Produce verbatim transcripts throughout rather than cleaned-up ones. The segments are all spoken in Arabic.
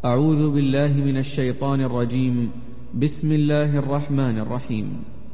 أعوذ بالله من الشيطان الرجيم. بسم الله الرحمن الرحيم.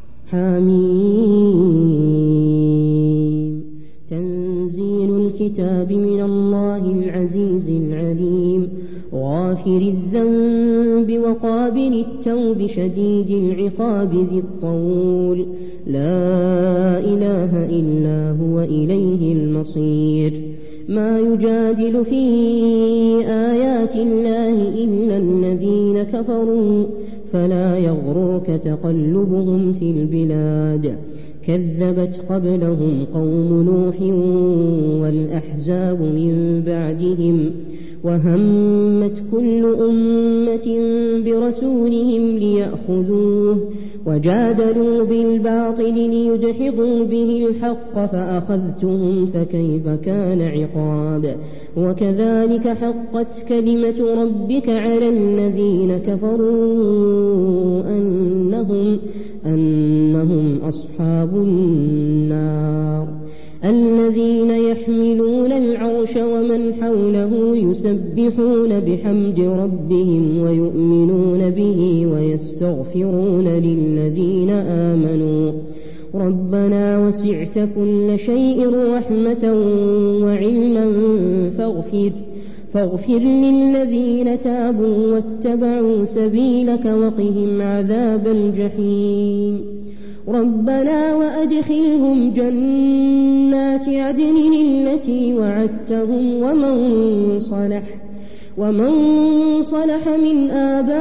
حميم. تنزيل الكتاب من الله العزيز العليم، غافر الذنب وقابل التوب شديد العقاب ذي الطول، لا إله إلا هو إليه المصير. ما يجادل في آيات الله إلا الذين كفروا، فلا يغررك تقلبهم في البلاد. كذبت قبلهم قوم نوح والأحزاب من بعدهم، وهمت كل أمة برسولهم ليأخذوه، وجادلوا بالباطل ليدحضوا به الحق، فأخذتهم فكيف كان عقاب. وكذلك حقت كلمة ربك على الذين كفروا أنهم, أنهم أصحاب النار. الذين يحملون العرش ومن حوله يسبحون بحمد ربهم ويؤمنون به ويستغفرون للذين آمنوا ربنا وسعت كل شيء رحمة وعلما فاغفر, فاغفر للذين تابوا واتبعوا سبيلك وقهم عذاب الجحيم. ربنا وأدخلهم جنات عدن التي وعدتهم ومن صلح, ومن صلح من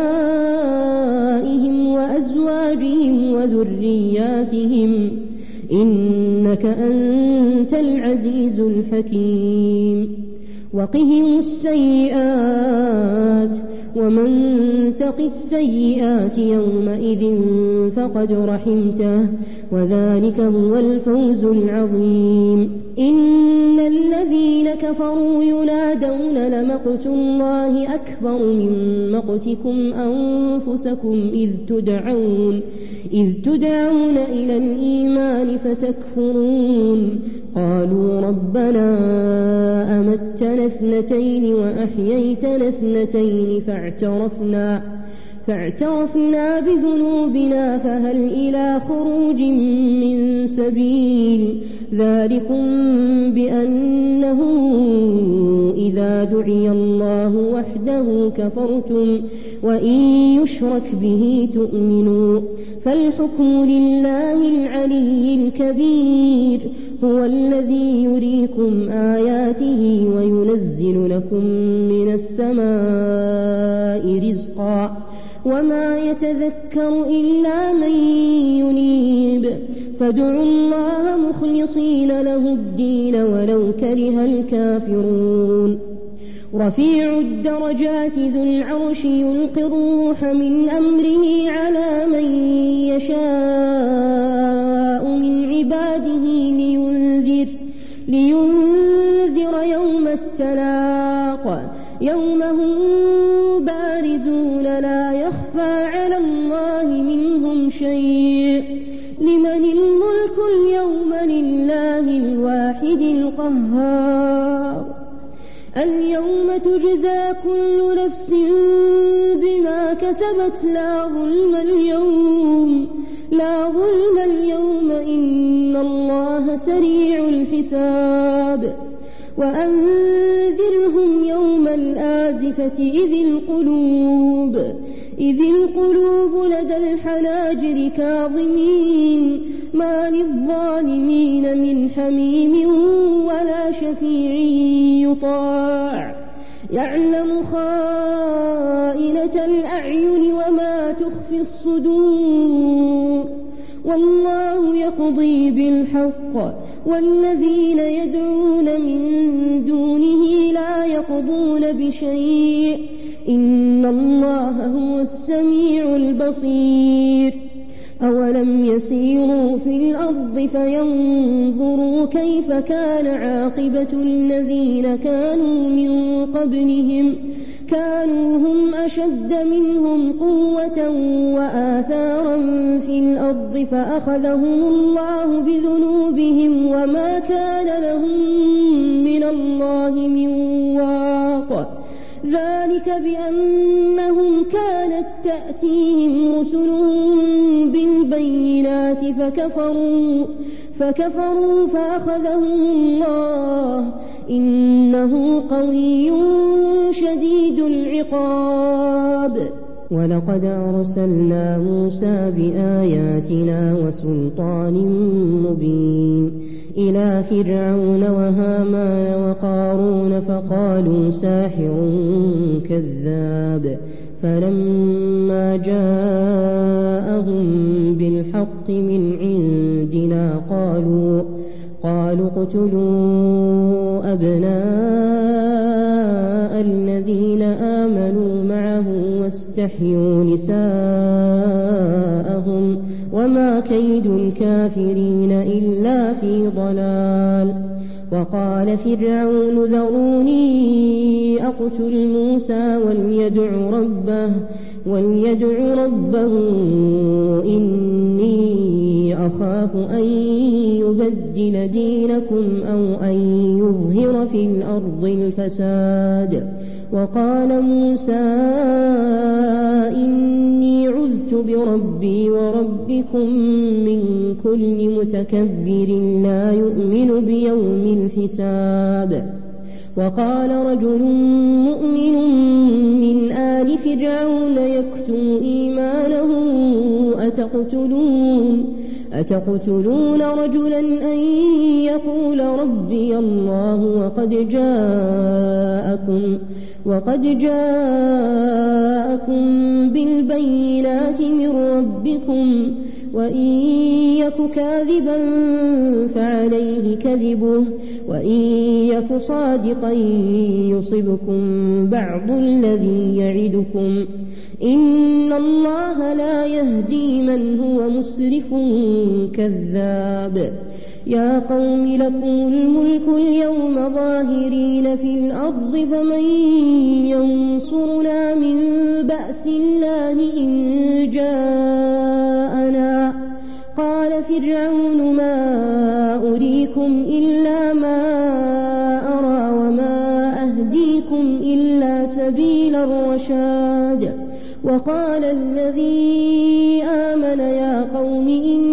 آبائهم وأزواجهم وذرياتهم إنك أنت العزيز الحكيم. وقهم السيئات ومن تق السيئات يومئذ فقد رحمته وذلك هو الفوز العظيم. إن الذين كفروا ينادون لمقت الله أكبر من مقتكم أنفسكم إذ تدعون, إذ تدعون إلى الإيمان فتكفرون. قالوا ربنا أمتنا اثنتين وأحييتنا اثنتين فاعترفنا, فاعترفنا بذنوبنا فهل إلى خروج من سبيل. ذلكم بأنه إذا دعي الله وحده كفرتم وإن يشرك به تؤمنوا. فالحكم لله العلي الكبير، هو الذي يريكم آياته وينزل لكم من السماء رزقا وما يتذكر إلا من ينيب. فادعوا الله مخلصين له الدين ولو كره الكافرون. رفيع الدرجات ذو العرش يلقي الروح من أمره على من يشاء من عباده لينذر, لينذر يوم التلاق يوم هم بارزون لا يخفى على الله منهم شيء. لمن الملك اليوم لله الواحد القهار. اليوم تجزى كل نفس بما كسبت لا ظلم اليوم, لا ظلم اليوم إن الله سريع الحساب. وأنذرهم يوم الآزفة إذ القلوب, إذ القلوب لدى الحناجر كاظمين ما للظالمين من حميم ولا شفيع يطاع. يعلم خائنة الأعين وما تخفي الصدور. والله يقضي بالحق والذين يدعون من دونه لا يقضون بشيء إن الله هو السميع البصير. أولم يسيروا في الأرض فينظروا كيف كان عاقبة الذين كانوا من قبلهم كانوا هم أشد منهم قوة وآثارا في الأرض فأخذهم الله بذنوبهم وما كان لهم من الله من واق. ذلك بأنهم كانت تأتيهم رسلهم بالبينات فكفروا فكفروا فأخذهم الله إنه قوي شديد العقاب. ولقد أرسلنا موسى بآياتنا وسلطان مبين إلى فرعون وهامان وقارون فقالوا ساحر كذاب، فلما جاءهم بالحق من عندنا قالوا قالوا اقتلوا أبناء الذين آمنوا معه واستحيوا نساءهم وما كيد الكافرين إلا في ضلال. وقال فرعون ذروني أقتل موسى وليدع ربه وليدع ربه إني أخاف أن يبدل دينكم أو أن يظهر في الأرض الفساد. وقال موسى إني عذت بربي وربكم من كل متكبر لا يؤمن بيوم الحساب. وقال رجل مؤمن من آل فرعون يكتم إيمانه أتقتلون أتقتلون رجلا أن يقول ربي الله وقد جاءكم وقد جاءكم بالبينات من ربكم وإن يك كاذبا فعليه كذبه وإن يك صادقا يصبكم بعض الذي يعدكم إن الله لا يهدي من هو مسرف كذاب. يا قوم لكم الملك اليوم ظاهرين في الأرض فمن ينصرنا من بأس الله إن جاءنا. قال فرعون ما أريكم إلا ما أرى وما أهديكم إلا سبيل الرشاد. وقال الذي آمن يا قوم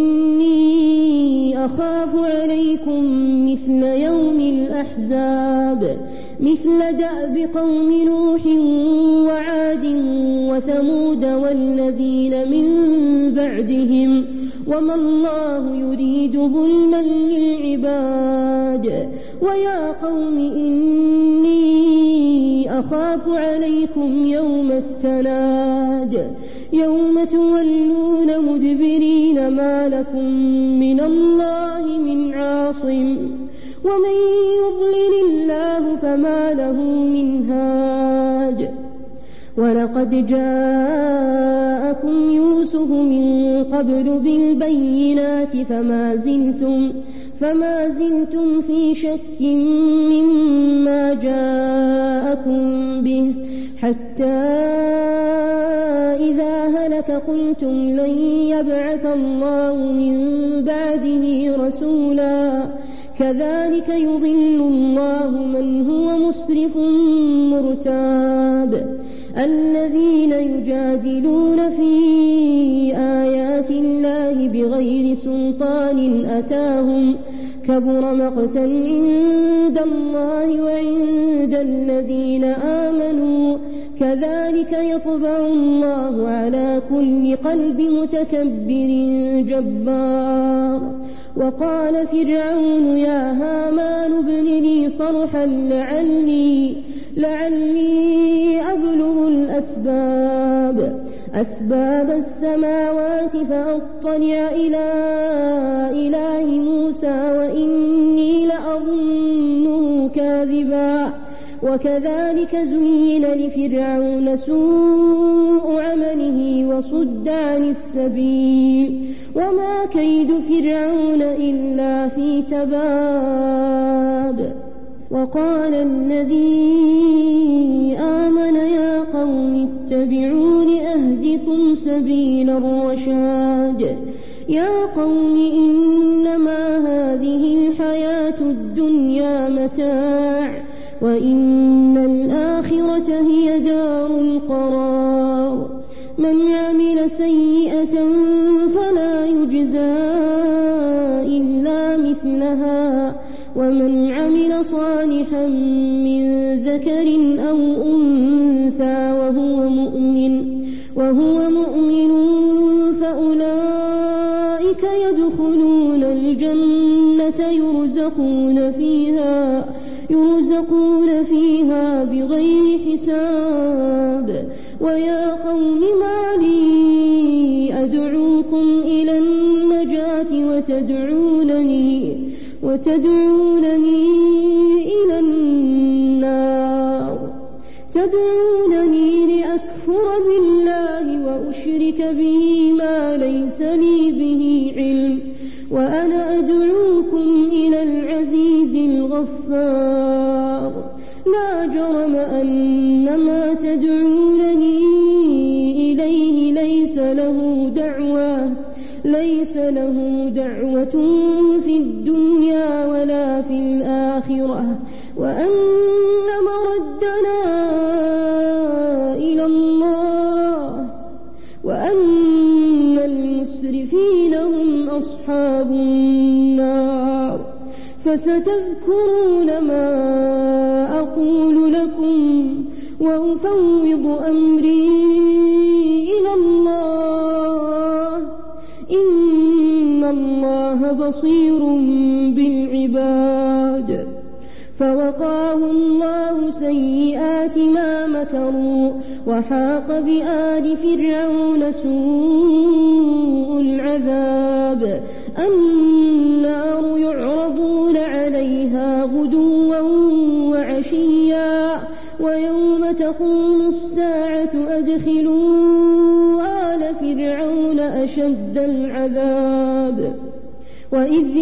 إني أخاف عليكم مثل يوم الأحزاب مثل دأب قوم نوح وعاد وثمود والذين من بعدهم وما الله يريد ظلما للعباد. ويا قوم إني أخاف عليكم يوم التناد يوم تولون مدبرين ما لكم من الله من عاصم ومن يضلل الله فما له من هاد. ولقد جاءكم يوسف من قبل بالبينات فما زلتم فما زلتم في شك مما جاءكم به حتى إذا هلك قلتم لن يبعث الله من بعده رسولا كذلك يضل الله من هو مسرف مرتاب. الذين يجادلون في آيات الله بغير سلطان أتاهم كبر مقتا عند الله وعند الذين آمنوا كذلك يطبع الله على كل قلب متكبر جبار. وقال فرعون يا هامان ابن لي صرحا لعلي لعلي أبلغ الأسباب أسباب السماوات فأطلع إلى إله موسى وإني لأظنه كاذبا. وكذلك زين لفرعون سوء عمله وصد عن السبيل وما كيد فرعون إلا في تباب. وقال الذي آمن يا قوم اتبعون أهدكم سبيل الرشاد. يا قوم إنما هذه الحياة الدنيا متاع وإن الآخرة هي القرار من عمل سيئة فلا يجزى إلا مثلها ومن عمل صالحا من ذكر أو أنثى وهو مؤمن وهو مؤمن فأولئك يدخلون الجنة يرزقون فيها يرزقون فيها بغير حساب. ويا قوم ما لي أدعوكم إلى النجاة وتدعونني وتدعونني إلى النار تدعونني لأكفر بالله وأشرك به ما ليس لي به علم وأنا أدعوكم إلى العزيز الغفار. لا جرم أن ما تدعونني إليه ليس له دعوة ليس له دعوة في الدنيا ولا في الآخرة وأن مردنا إلى الله وأن المسرفين هم أصحاب النار. فستذكرون ما أقول لكم وأفوض أمري إلى الله إن الله بصير بالعباد. فوقاه الله سيئات ما مكروا وحاق بآل فرعون سوء العذاب. النار يعرضون عليها غدوا وعشيا ويوم تقوم الساعة أدخلوا آل فرعون أشد العذاب. وإذ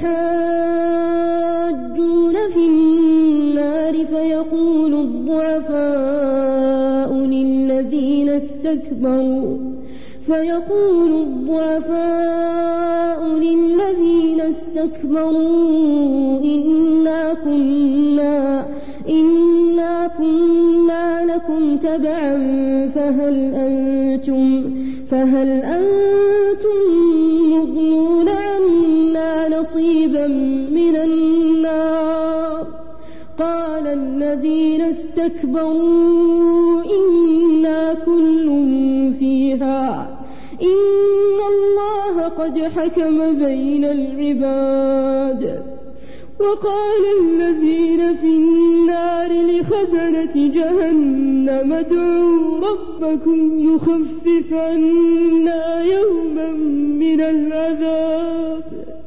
يتحاجون في النار فيقول الضعفاء للذين استكبروا فيقول الضعفاء للذين استكبروا إنا كنا إنا كنا لكم تبعا فهل أنتم فهل أنتم مغنون عنا نصيبا من النار. قال الذين استكبروا إنا كل فيها إن الله قد حكم بين العباد. وقال الذين في النار لخزنة جهنم ادعوا ربكم يخفف عنا يوما من العذاب.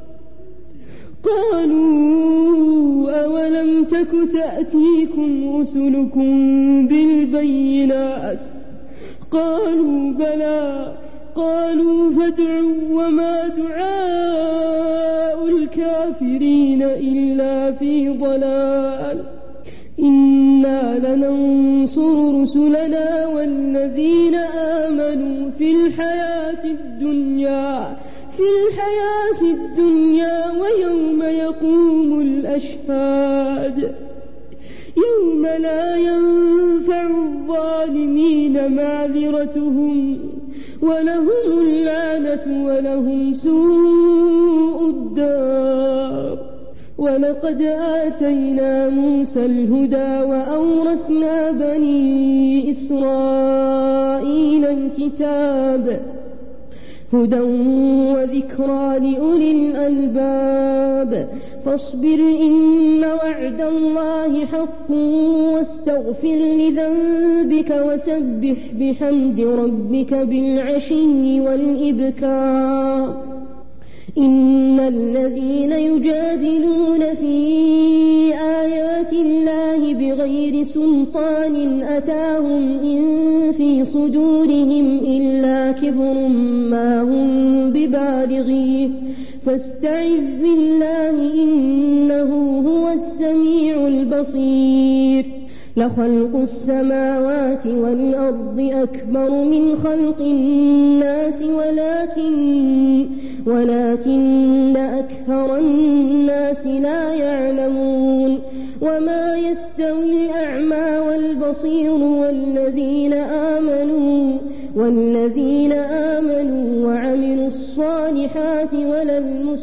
قالوا أولم تك تأتيكم رسلكم بالبينات قالوا بلى قالوا فادعوا وما دعاء الكافرين إلا في ضلال. إنا لننصر رسلنا والذين آمنوا في الحياة الدنيا في الحياة الدنيا ويوم يقوم الأشهاد يوم لا ينفع الظالمين معذرتهم ولهم اللعنة ولهم سوء الدار. ولقد آتينا موسى الهدى وأورثنا بني إسرائيل الكتاب هدى وذكرى لأولي الألباب. فاصبر إن وعد الله حق واستغفر لذنبك وسبح بحمد ربك بالعشي والإبكار. إن الذين يجادلون في آيات الله بغير سلطان أتاهم إن في صدورهم إلا كبر ما هم ببالغيه فاستعذ بالله إنه هو السميع البصير. لخلق السماوات والأرض أكبر من خلق الناس ولكن ولكن أكثر الناس لا يعلمون. وما يستوي الأعمى والبصير بصير والذين آمنوا والذين آمنوا وعملوا الصالحات ولا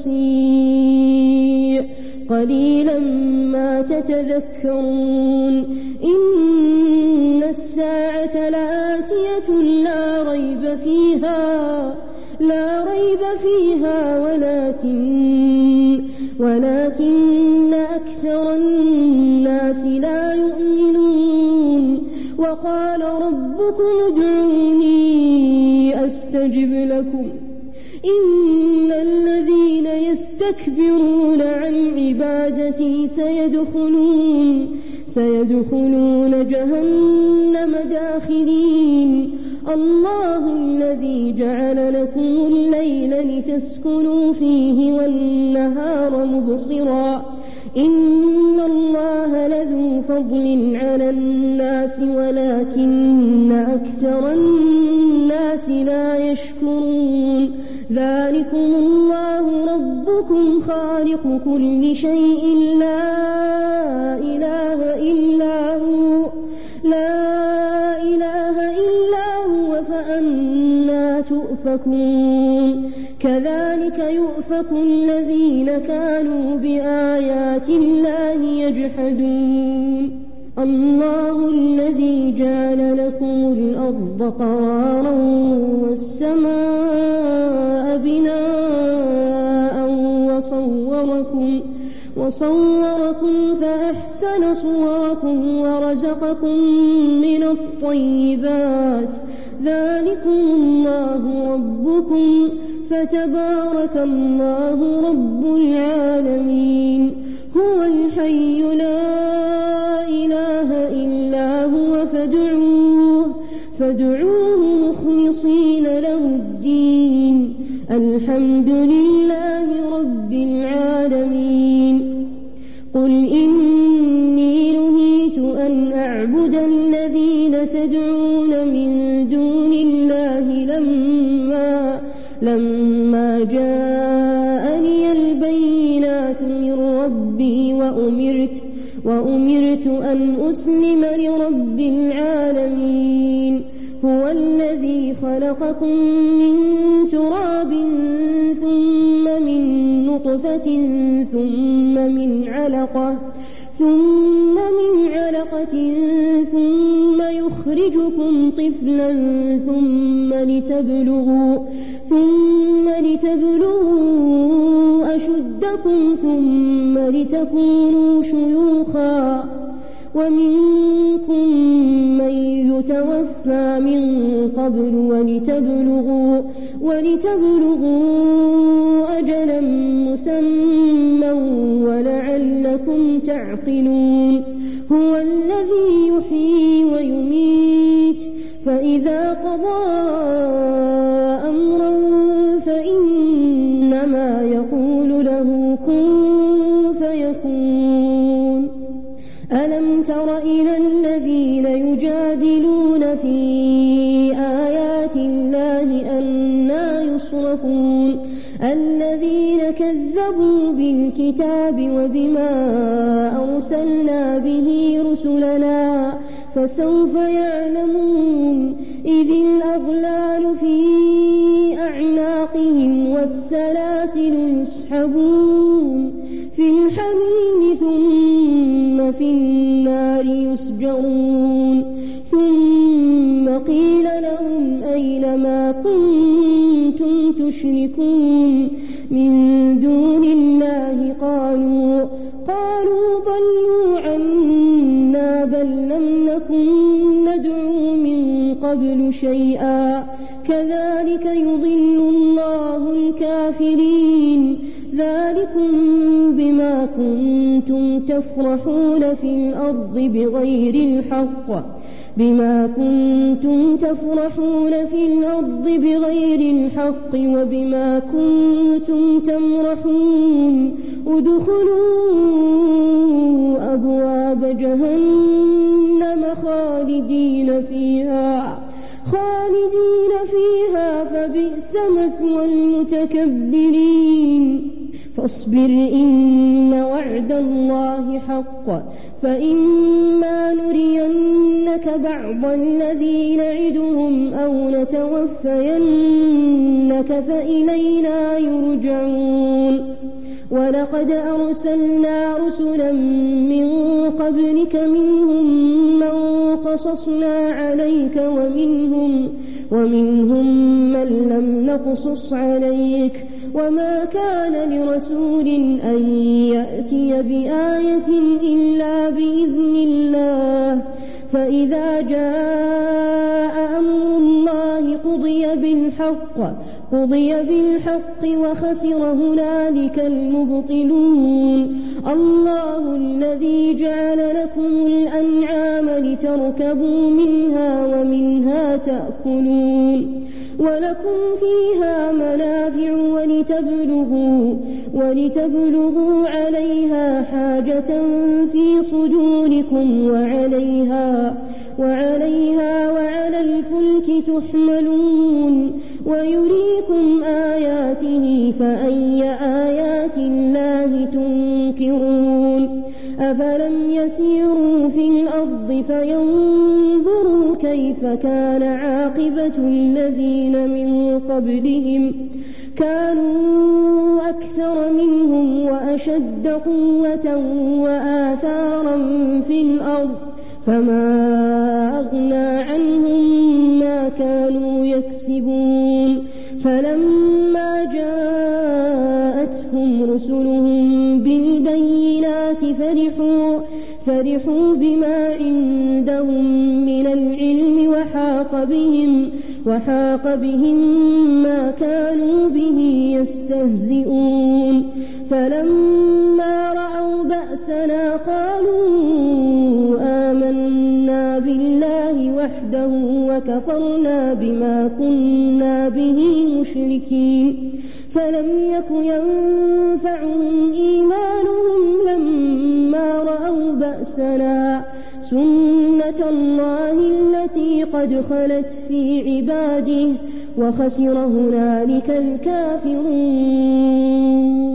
المسيء قليلا ما تتذكرون إن الساعة لآتية لا ريب فيها لا ريب فيها ولكن ولكن أكثر الناس لا يؤمنون وقال ربكم ادعوني أستجب لكم إن الذين يستكبرون عن عبادتي سيدخلون سيدخلون جهنم داخرين الله الذي جعل لكم الليل لتسكنوا فيه والنهار مبصرا إن الله لذو فضل على الناس ولكن أكثر الناس لا يشكرون ذلكم الله ربكم خالق كل شيء لا إله إلا هو لا إله إلا هو فأنى تؤفكون كذلك يؤفك الذين كانوا بآيات الله يجحدون الله الذي جعل لكم الأرض قرارا والسماء بناء وصوركم وصوركم فأحسن صوركم ورزقكم من الطيبات ذلكم الله ربكم فتبارك الله رب العالمين هو الحي لا إله إلا هو فادعوه فادعوه مخلصين له الدين الحمد لله رب العالمين قل إني نهيت أن أعبد الذين تدعون من دون الله لما لما جاءني البينات من ربي وأمرت وأمرت أن أسلم لرب العالمين هو الذي خلقكم من تراب ثم من نطفة ثم من علقة ثم من علقة ثم يخرجكم طفلا ثم لتبلغوا ثم لتبلغوا أشدكم ثم لتكونوا شيوخا ومنكم من يتوفى من قبل ولتبلغوا ولتبلغوا أجلا مسمى ولعلكم تعقلون هو الذي يحيي ويميت فإذا قضى أمرا فإنما يقول له كن فيكون ألم تر إلى الذين يجادلون في آيات الله أنى يصرفون الذين كذبوا بالكتاب وبما أرسلنا به رسلنا فسوف يعلمون إذ الأغلال في أعناقهم والسلاسل يسحبون في الحميم ثم في النار يسجرون ثم قيل لهم أين ما كنتم تشركون من دون الله قالوا قالوا ضلوا عنا بل لم نكن ندعو من قبل شيئا كذلك يضل الله الكافرين ذلكم بما كنتم تفرحون في الأرض بغير الحق بما كنتم تفرحون في الأرض بغير الحق وبما كنتم تمرحون ادخلوا أبواب جهنم خالدين فيها خالدين فيها فبئس مثوى المتكبرين فاصبر إن وعد الله حق فإما نرينك بعض الذي نعدهم أو نتوفينك فإلينا يرجعون ولقد أرسلنا رسلا من قبلك منهم من قصصنا عليك ومنهم, ومنهم من لم نقصص عليك وما كان لرسول أن يأتي بآية إلا بإذن الله فإذا جاء أمر الله قضي بالحق قضي بالحق وخسر هنالك المبطلون الله الذي جعل لكم الأنعام لتركبوا منها ومنها تأكلون ولكم فيها منافع ولتبلغوا, ولتبلغوا عليها حاجة في صدوركم وعليها, وعليها وعلى الفلك تحملون ويريكم آياته فأي آيات الله تنكرون أفلم يسيروا في الأرض فينظروا كيف كان عاقبة الذين من قبلهم كانوا أكثر منهم وأشد قوة وآثارا في الأرض فما أغنى عنهم ما كانوا يكسبون فلما جاءتهم رسلهم بالبينات فرحوا, فرحوا بما عندهم من العلم وحاق بهم, وحاق بهم ما كانوا به يستهزئون فلما رأوا بأسنا قالوا آمنا بالله وحده وكفرنا بما كنا به مشركين فلم يك ينفعهم إيمانهم لما رأوا بأسنا سنة الله التي قد خلت في عباده وخسر هنالك الكافرون.